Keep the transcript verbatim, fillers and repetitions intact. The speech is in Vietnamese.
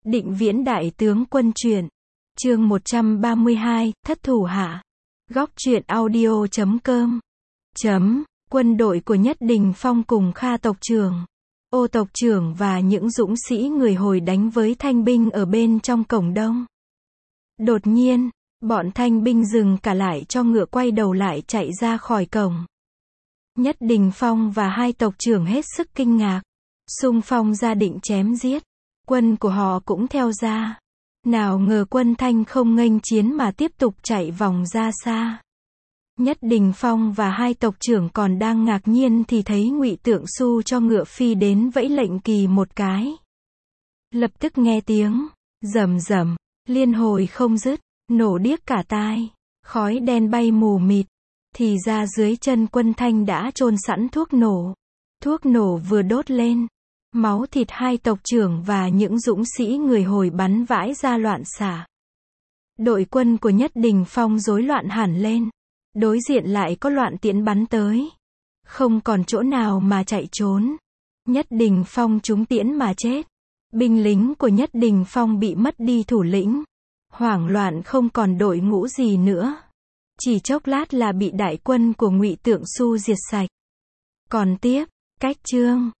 Định Viễn đại tướng quân truyện. Chương một trăm ba mươi hai, Thất thủ hạ. Góc truyện audio chấm com. Chấm, quân đội của Nhất Đình Phong cùng Kha tộc trưởng, Ô tộc trưởng và những dũng sĩ người Hồi đánh với thanh binh ở bên trong cổng đông. Đột nhiên, bọn thanh binh dừng cả lại cho ngựa quay đầu lại chạy ra khỏi cổng. Nhất Đình Phong và hai tộc trưởng hết sức kinh ngạc, xung phong ra định chém giết. Quân của họ cũng theo ra. Nào ngờ quân Thanh không nghênh chiến mà tiếp tục chạy vòng ra xa. Nhất Đình Phong và hai tộc trưởng còn đang ngạc nhiên thì thấy Ngụy Tượng Xu cho ngựa phi đến vẫy lệnh kỳ một cái. Lập tức nghe tiếng rầm rầm, liên hồi không dứt, nổ điếc cả tai, khói đen bay mù mịt. Thì ra dưới chân quân Thanh đã chôn sẵn thuốc nổ. Thuốc nổ vừa đốt lên, máu thịt hai tộc trưởng và những dũng sĩ người Hồi bắn vãi ra loạn xạ. Đội quân của Nhất Đình Phong rối loạn hẳn lên. Đối diện lại có loạn tiễn bắn tới. Không còn chỗ nào mà chạy trốn. Nhất Đình Phong trúng tiễn mà chết. Binh lính của Nhất Đình Phong bị mất đi thủ lĩnh. Hoảng loạn không còn đội ngũ gì nữa. Chỉ chốc lát là bị đại quân của Ngụy Tượng Xu diệt sạch. Còn tiếp, cách chương